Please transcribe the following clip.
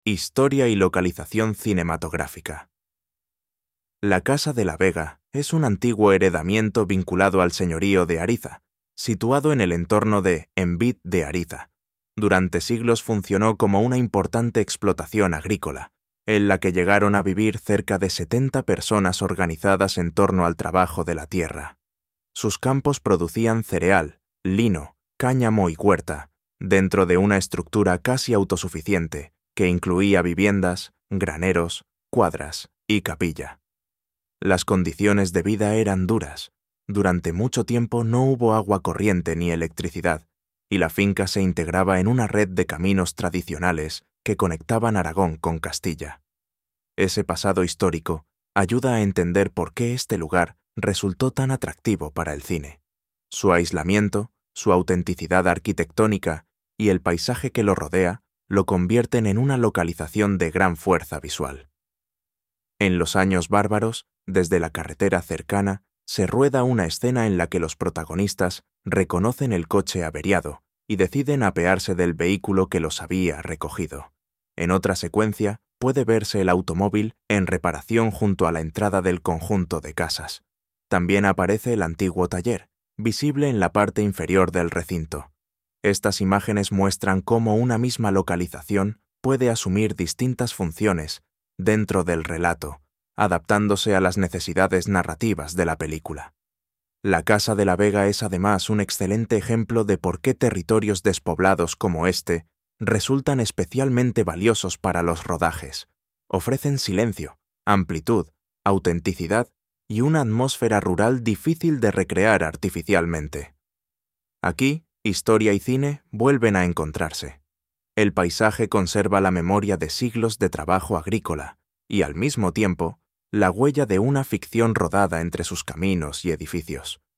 Historia y localización cinematográfica. La Casa de la Vega es un antiguo heredamiento vinculado al señorío de Ariza, situado en el entorno de Envid de Ariza. Durante siglos funcionó como una importante explotación agrícola, en la que llegaron a vivir cerca de 70 personas organizadas en torno al trabajo de la tierra. Sus campos producían cereal, lino, cáñamo y huerta, dentro de una estructura casi autosuficiente, que incluía viviendas, graneros, cuadras y capilla. Las condiciones de vida eran duras. Durante mucho tiempo no hubo agua corriente ni electricidad, y la finca se integraba en una red de caminos tradicionales que conectaban Aragón con Castilla. Ese pasado histórico ayuda a entender por qué este lugar resultó tan atractivo para el cine. Su aislamiento, su autenticidad arquitectónica y el paisaje que lo rodea lo convierten en una localización de gran fuerza visual. En los años bárbaros, desde la carretera cercana, se rueda una escena en la que los protagonistas reconocen el coche averiado y deciden apearse del vehículo que los había recogido. En otra secuencia, puede verse el automóvil en reparación junto a la entrada del conjunto de casas. También aparece el antiguo taller, visible en la parte inferior del recinto. Estas imágenes muestran cómo una misma localización puede asumir distintas funciones dentro del relato, adaptándose a las necesidades narrativas de la película. La Casa de la Vega es además un excelente ejemplo de por qué territorios despoblados como este resultan especialmente valiosos para los rodajes. Ofrecen silencio, amplitud, autenticidad y una atmósfera rural difícil de recrear artificialmente. Aquí, historia y cine vuelven a encontrarse. El paisaje conserva la memoria de siglos de trabajo agrícola y, al mismo tiempo, la huella de una ficción rodada entre sus caminos y edificios.